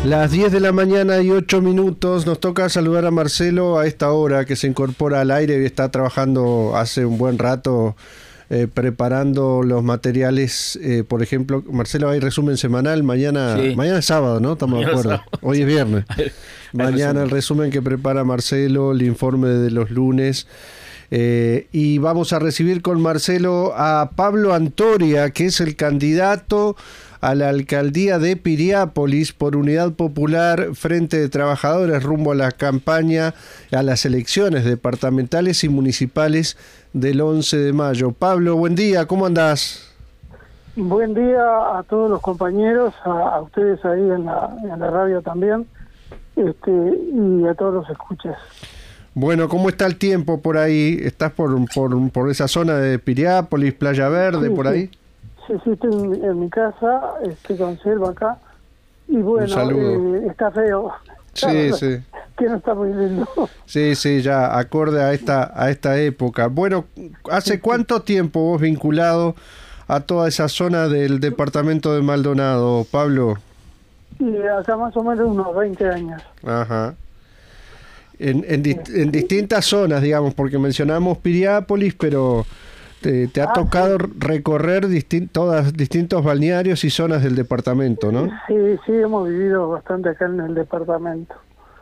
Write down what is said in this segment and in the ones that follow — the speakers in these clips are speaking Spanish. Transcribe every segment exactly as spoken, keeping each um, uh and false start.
Las diez de la mañana y ocho minutos, nos toca saludar a Marcelo a esta hora que se incorpora al aire y está trabajando hace un buen rato eh, preparando los materiales. Eh, por ejemplo, Marcelo, hay resumen semanal, mañana sí. Mañana es sábado, ¿no? Estamos mañana de acuerdo. Sábado. Hoy es viernes. Mañana el resumen que prepara Marcelo, el informe de los lunes. Eh, y vamos a recibir con Marcelo a Pablo Antoria, que es el candidato a la alcaldía de Piriápolis por Unidad Popular, Frente de Trabajadores, rumbo a la campaña, a las elecciones departamentales y municipales del once de mayo. Pablo, buen día, ¿cómo andás? Buen día a todos los compañeros, a, a ustedes ahí en la, en la radio también, este, y a todos los escuchas. Bueno, ¿cómo está el tiempo por ahí? ¿Estás por, por, por esa zona de Piriápolis, Playa Verde, sí, por ahí? Sí. Sí, sí, estoy en, en mi casa, estoy con Selva acá, y bueno, eh, está feo. Sí, claro, sí. Que no está muy lindo. Sí, sí, ya, acorde a esta, a esta época. Bueno, ¿hace sí, cuánto sí. tiempo vos vinculado a toda esa zona del departamento de Maldonado, Pablo? Sí, acá más o menos unos veinte años. Ajá. En, en, di en distintas zonas, digamos, porque mencionamos Piriápolis, pero te, te ha ah, tocado sí. recorrer distin todas distintos balnearios y zonas del departamento, ¿no? Sí, sí, hemos vivido bastante acá en el departamento.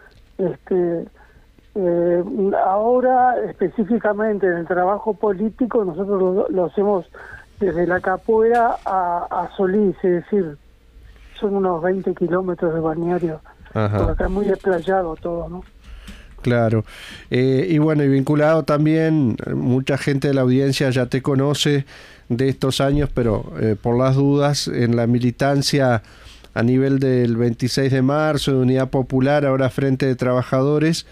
Este, eh, ahora, específicamente en el trabajo político, nosotros lo, lo hacemos desde la Capuera a, a Solís, es decir, son unos veinte kilómetros de balneario. Ajá. Por acá es muy desplayado todo, ¿no? Claro, eh, y bueno, y vinculado también, mucha gente de la audiencia ya te conoce de estos años, pero eh, por las dudas, en la militancia a nivel del veintiséis de marzo, de Unidad Popular, ahora Frente de Trabajadores,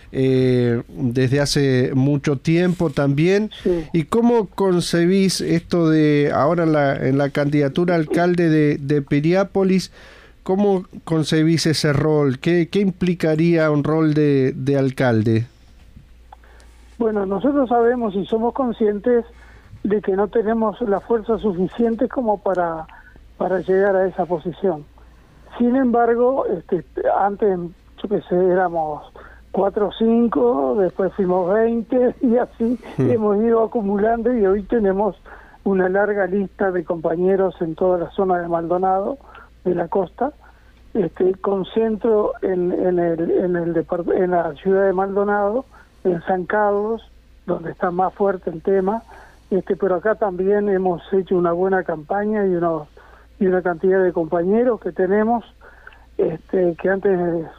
eh, desde hace mucho tiempo también. Sí. ¿Y cómo concebís esto de ahora en la, en la candidatura a alcalde de, de Piriápolis? ¿Cómo concebís ese rol? ¿Qué, qué implicaría un rol de, de alcalde? Bueno, nosotros sabemos y somos conscientes de que no tenemos la fuerza suficiente como para, para llegar a esa posición. Sin embargo, este, antes, yo qué sé, éramos cuatro o cinco, después fuimos veinte y así hmm. hemos ido acumulando y hoy tenemos una larga lista de compañeros en toda la zona de Maldonado, de la costa, este, con centro en, en, el, en, el depart en la ciudad de Maldonado, en San Carlos, donde está más fuerte el tema, este, pero acá también hemos hecho una buena campaña y, unos, y una cantidad de compañeros que tenemos, este, que antes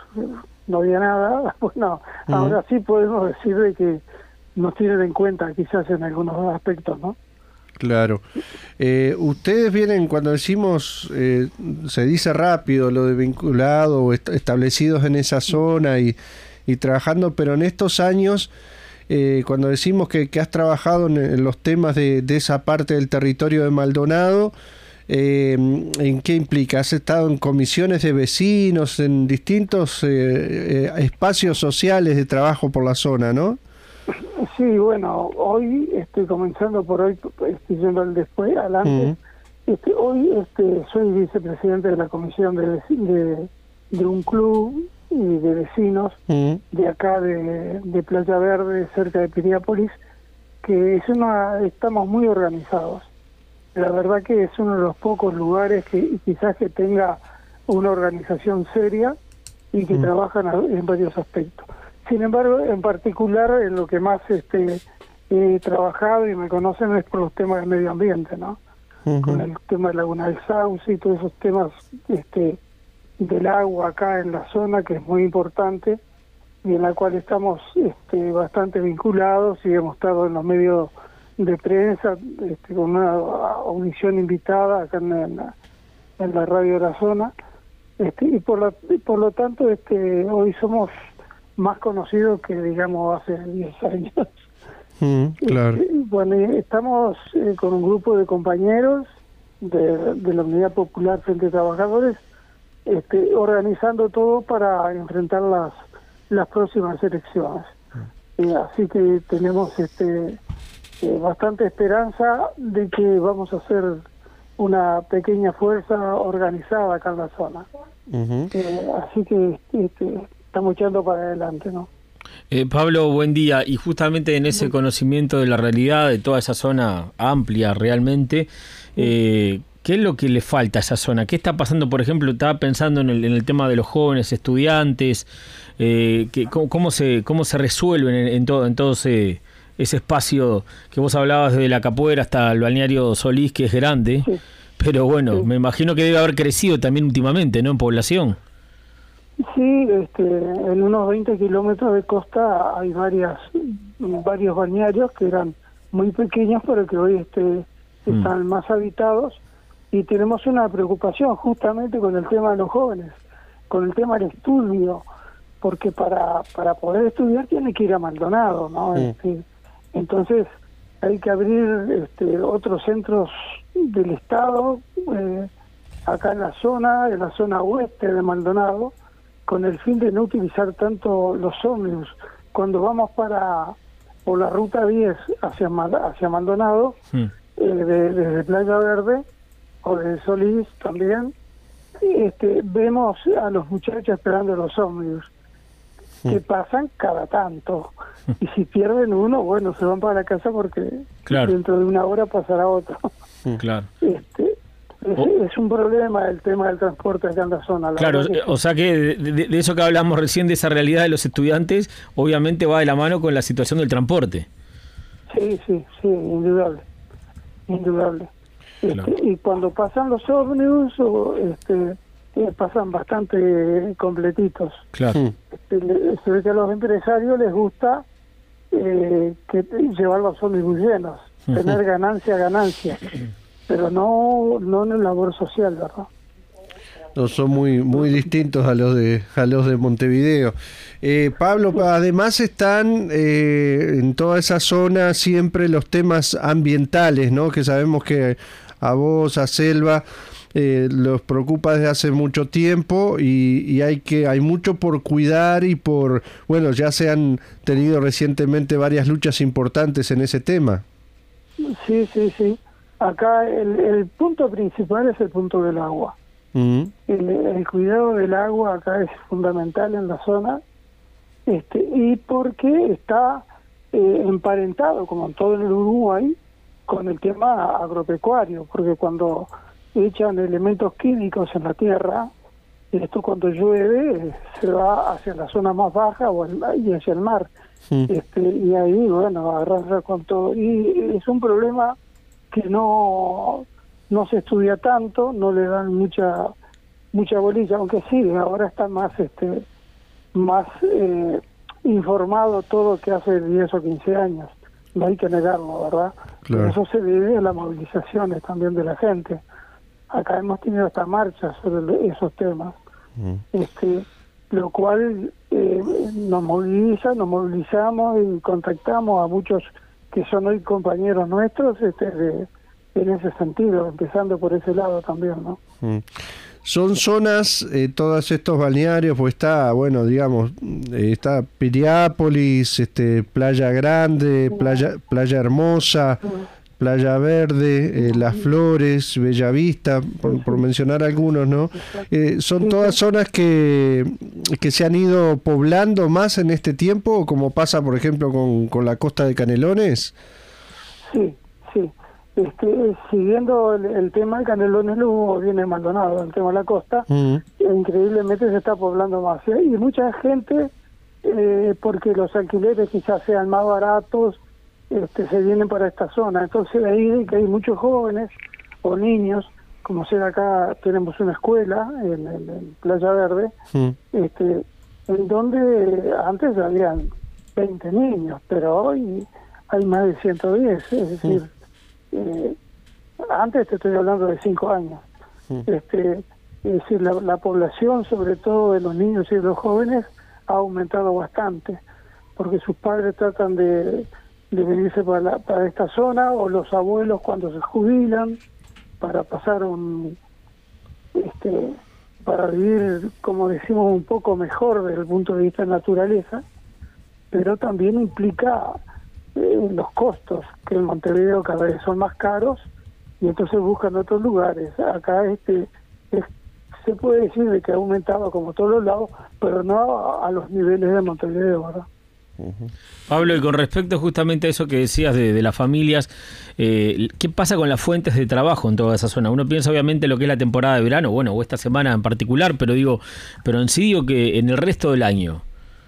no había nada, bueno, uh-huh. ahora sí podemos decir de que nos tienen en cuenta quizás en algunos aspectos, ¿no? Claro. Eh, ustedes vienen, cuando decimos, eh, se dice rápido lo de vinculado o est establecidos en esa zona y, y trabajando, pero en estos años, eh, cuando decimos que, que has trabajado en, en los temas de, de esa parte del territorio de Maldonado, eh, ¿en qué implica? ¿Has estado en comisiones de vecinos, en distintos eh, eh, espacios sociales de trabajo por la zona, no? Sí, bueno, hoy estoy comenzando por hoy, estoy yendo al después, adelante. Uh-huh. este, hoy este, soy vicepresidente de la comisión de, de, de un club y de vecinos uh-huh. de acá de, de Playa Verde, cerca de Piriápolis, que es una, estamos muy organizados. La verdad que es uno de los pocos lugares que quizás que tenga una organización seria y que uh-huh. trabajan en varios aspectos. Sin embargo, en particular, en lo que más este, he trabajado y me conocen es por los temas del medio ambiente, ¿no? Uh-huh. Con el tema de Laguna del Sauce y todos esos temas este, del agua acá en la zona, que es muy importante y en la cual estamos este, bastante vinculados y hemos estado en los medios de prensa este, con una audición invitada acá en la, en la radio de la zona. Este, y por, la, por lo tanto, este, hoy somos más conocido que, digamos, hace diez años. Mm, claro. Este, bueno, estamos eh, con un grupo de compañeros de, de la Unidad Popular Frente de Trabajadores, este, organizando todo para enfrentar las las próximas elecciones. Mm. Eh, así que tenemos este eh, bastante esperanza de que vamos a ser una pequeña fuerza organizada acá en la zona. Uh-huh. Eh, así que este, estamos echando para adelante, ¿no? Eh, Pablo, buen día. Y justamente en ese conocimiento de la realidad de toda esa zona amplia realmente, eh, ¿qué es lo que le falta a esa zona? ¿Qué está pasando? Por ejemplo, estaba pensando en el, en el tema de los jóvenes estudiantes, eh, que, cómo, cómo se cómo se resuelven en, en todo en todo ese, ese espacio que vos hablabas, desde la Capuera hasta el balneario Solís, que es grande, sí. Pero bueno, sí. Me imagino que debe haber crecido también últimamente, ¿no?, en población. Sí, este, en unos veinte kilómetros de costa hay varias varios balnearios que eran muy pequeños, pero que hoy este, están mm. más habitados, y tenemos una preocupación justamente con el tema de los jóvenes, con el tema del estudio, porque para para poder estudiar tiene que ir a Maldonado, ¿no? Mm. Este, entonces hay que abrir este, otros centros del Estado, eh, acá en la zona, en la zona oeste de Maldonado, con el fin de no utilizar tanto los ómnibus. Cuando vamos para por la ruta diez hacia hacia Maldonado, mm. eh, de, desde Playa Verde o desde Solís también, este, vemos a los muchachos esperando los ómnibus, mm. que pasan cada tanto. Y si pierden uno, bueno, se van para la casa porque claro. dentro de una hora pasará otro. Claro. Este, Es, es un problema el tema del transporte acá en la zona. La claro, que o sea que de, de, de eso que hablamos recién, de esa realidad de los estudiantes, obviamente va de la mano con la situación del transporte. Sí, sí, sí, indudable, indudable. Claro. Este, y cuando pasan los ómnibus, o, este, eh, pasan bastante completitos. Claro. Este, le, se ve que a los empresarios les gusta eh, que llevar los ómnibus llenos, uh-huh. tener ganancia, ganancia. Pero no no en el labor social, ¿verdad? No, son muy muy distintos a los de a los de Montevideo. Eh, Pablo, además están eh, en toda esa zona siempre los temas ambientales, ¿no? Que sabemos que a vos, a Selva, eh, los preocupa desde hace mucho tiempo, y, y hay que hay mucho por cuidar y por, bueno, ya se han tenido recientemente varias luchas importantes en ese tema. Sí, sí, sí. Acá el, el punto principal es el punto del agua. Uh-huh. El, el cuidado del agua acá es fundamental en la zona, este, y porque está eh, emparentado, como en todo el Uruguay, con el tema agropecuario, porque cuando echan elementos químicos en la tierra, esto cuando llueve se va hacia la zona más baja o el, y hacia el mar. Uh-huh. Este, y ahí, bueno, arrasa con todo. Y es un problema que no no se estudia tanto, no le dan mucha mucha bolilla, aunque sí, ahora está más este más eh, informado todo que hace diez o quince años, no hay que negarlo, ¿verdad? Claro. Eso se debe a las movilizaciones también de la gente. Acá hemos tenido hasta marchas sobre esos temas, mm. este lo cual eh, nos moviliza, nos movilizamos y contactamos a muchos que son hoy compañeros nuestros, este, de, en ese sentido, empezando por ese lado también, ¿no? Mm. Son zonas, eh, todos estos balnearios, pues está, bueno, digamos, eh, está Piriápolis, este, Playa Grande, sí. Playa Playa Hermosa, sí. Playa Verde, eh, Las Flores, Bellavista, por, por mencionar algunos, ¿no? Eh, ¿Son todas zonas que, que se han ido poblando más en este tiempo, como pasa, por ejemplo, con, con la costa de Canelones? Sí, sí. Este, siguiendo el, el tema de Canelones, luego viene Maldonado, el tema de la costa, uh-huh. e increíblemente se está poblando más. ¿sí? Y mucha gente, eh, porque los alquileres quizás sean más baratos, Este, se vienen para esta zona. Entonces de ahí que hay muchos jóvenes o niños, como sea acá tenemos una escuela en, en, en Playa Verde, sí. este, en donde antes habían veinte niños, pero hoy hay más de ciento diez, es decir, sí. eh, antes te estoy hablando de cinco años. Sí. Este, es decir, la, la población, sobre todo de los niños y de los jóvenes, ha aumentado bastante, porque sus padres tratan de de venirse para, la, para esta zona, o los abuelos cuando se jubilan, para pasar un, este, para vivir, como decimos, un poco mejor desde el punto de vista de naturaleza, pero también implica eh, los costos, que en Montevideo cada vez son más caros, y entonces buscan otros lugares. Acá este es, se puede decir de que ha aumentado como todos los lados, pero no a, a los niveles de Montevideo, ¿verdad? Uh-huh. Pablo, y con respecto justamente a eso que decías de, de las familias, eh, ¿qué pasa con las fuentes de trabajo en toda esa zona? Uno piensa obviamente lo que es la temporada de verano, bueno, o esta semana en particular, pero digo, pero en sí digo que en el resto del año.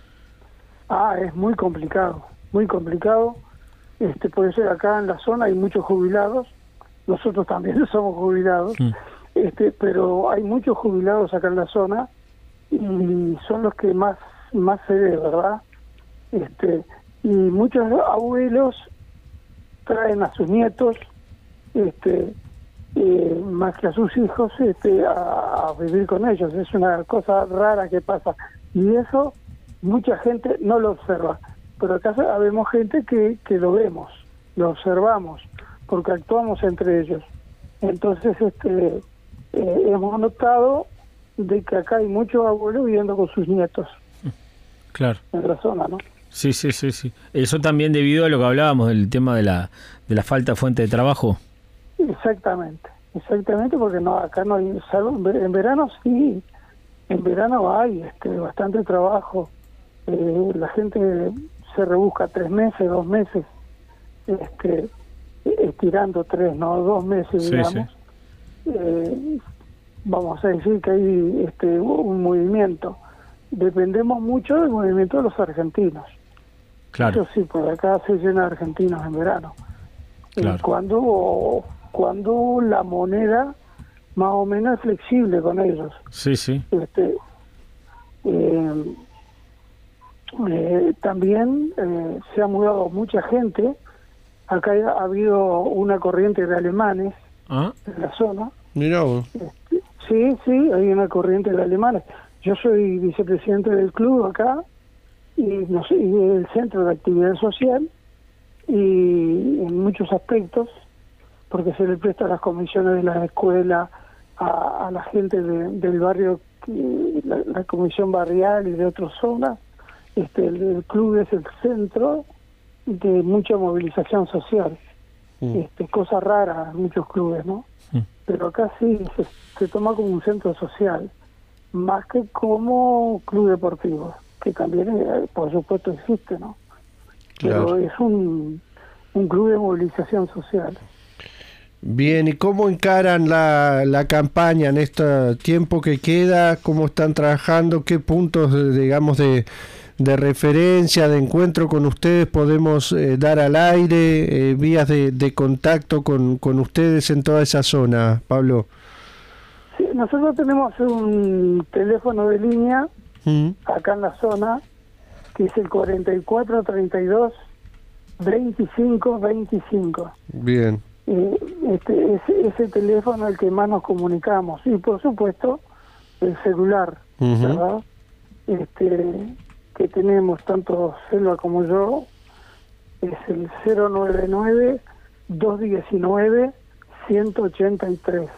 Ah, es muy complicado, muy complicado. Este, puede ser acá en la zona hay muchos jubilados, nosotros también somos jubilados, mm. este, pero hay muchos jubilados acá en la zona y son los que más, más se ve, ¿verdad? Este, y muchos abuelos traen a sus nietos este eh, más que a sus hijos este a, a vivir con ellos. Es una cosa rara que pasa y eso mucha gente no lo observa, pero acá vemos gente que, que lo vemos, lo observamos porque actuamos entre ellos. Entonces este eh, hemos notado de que acá hay muchos abuelos viviendo con sus nietos. Claro. En la zona, ¿no? Sí, sí, sí, sí. Eso también debido a lo que hablábamos del tema de la de la falta de fuente de trabajo. Exactamente, exactamente, porque no acá no hay, salvo en verano sí, en verano hay este bastante trabajo. Eh, la gente se rebusca tres meses, dos meses, este estirando tres, no dos meses, sí, digamos. Sí. Eh, vamos a decir que hay este un movimiento. Dependemos mucho del movimiento de los argentinos. Claro. Eso sí, por acá se llena de argentinos en verano. Claro. Y cuando, cuando la moneda más o menos es flexible con ellos. Sí, sí. Este, eh, eh, también eh, se ha mudado mucha gente. Acá ha habido una corriente de alemanes ¿Ah? en la zona. Mirá vos. Este, sí, sí, hay una corriente de alemanes. Yo soy vicepresidente del club acá y, no sé, y del Centro de Actividad Social y en muchos aspectos, porque se le presta a las comisiones de la escuela, a, a la gente de, del barrio, la, la comisión barrial y de otras zonas. Este, el, el club es el centro de mucha movilización social. Mm. Este, cosa rara en muchos clubes, ¿no? Mm. Pero acá sí se, se toma como un centro social, más que como club deportivo, que también eh, por supuesto existe, ¿no? Pero claro, es un, un club de movilización social. Bien, ¿y cómo encaran la, la campaña en este tiempo que queda? ¿Cómo están trabajando? ¿Qué puntos, digamos, de, de referencia, de encuentro con ustedes podemos eh, dar al aire? Eh, vías de, de contacto con, con ustedes en toda esa zona, Pablo. Sí, nosotros tenemos un teléfono de línea ¿Mm? acá en la zona, que es el cuarenta y cuatro treinta y dos veinticinco veinticinco. Bien. Eh, este ese, ese teléfono el que más nos comunicamos y por supuesto el celular, uh-huh. ¿verdad? Este que tenemos tanto Selva como yo es el cero nueve nueve dos uno nueve uno ocho tres.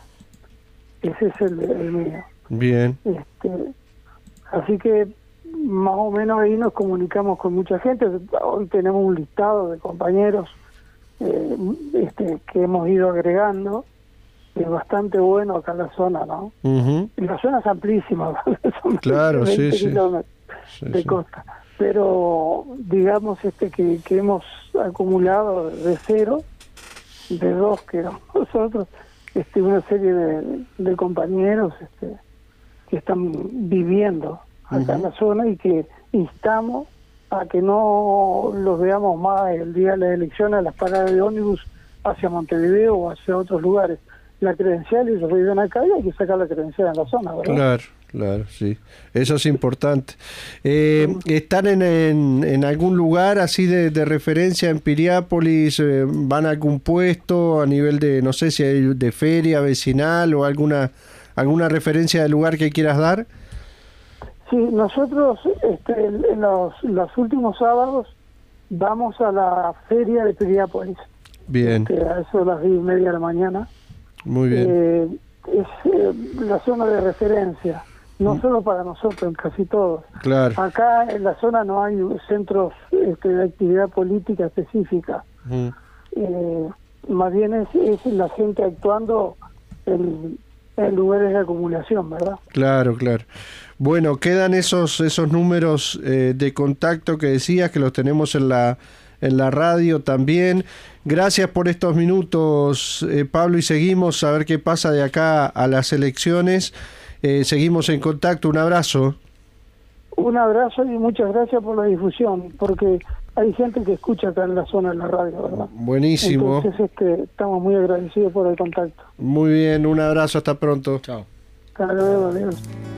Ese es el, el mío. Bien. Este, así que más o menos ahí nos comunicamos con mucha gente. Hoy tenemos un listado de compañeros eh, este, que hemos ido agregando. Es bastante bueno acá en la zona, ¿no? Uh-huh. Y la zona es amplísima. Son claro, sí, sí. sí, de costa. Sí. Pero digamos este que, que hemos acumulado de cero, de dos que éramos nosotros, este, una serie de, de compañeros este, que están viviendo acá uh-huh. en la zona y que instamos a que no los veamos más el día de las elecciones a las paradas de ómnibus hacia Montevideo o hacia otros lugares. La credencial, ellos viven acá y hay que sacar la credencial en la zona, ¿verdad? Claro, claro, sí. Eso es importante. Eh, ¿Están en, en, en algún lugar así de, de referencia en Piriápolis? Eh, ¿Van a algún puesto a nivel de, no sé si hay de feria vecinal o alguna alguna referencia del lugar que quieras dar? Sí, nosotros este, en los, los últimos sábados vamos a la feria de Piriápolis. Bien. Este, a eso de las diez y media de la mañana. Muy bien. Eh, es eh, la zona de referencia, no mm. solo para nosotros, en casi todos. Claro. Acá en la zona no hay centros este, de actividad política específica. Mm. Eh, más bien es, es la gente actuando en, en lugares de acumulación, ¿verdad? Claro, claro. Bueno, quedan esos esos números eh, de contacto que decías, que los tenemos en la en la radio también. Gracias por estos minutos, eh, Pablo, y seguimos a ver qué pasa de acá a las elecciones. Eh, seguimos en contacto. Un abrazo. Un abrazo y muchas gracias por la difusión, porque hay gente que escucha acá en la zona de la radio, ¿verdad? Buenísimo. Entonces este, estamos muy agradecidos por el contacto. Muy bien, un abrazo, hasta pronto. Chao. Hasta luego, adiós.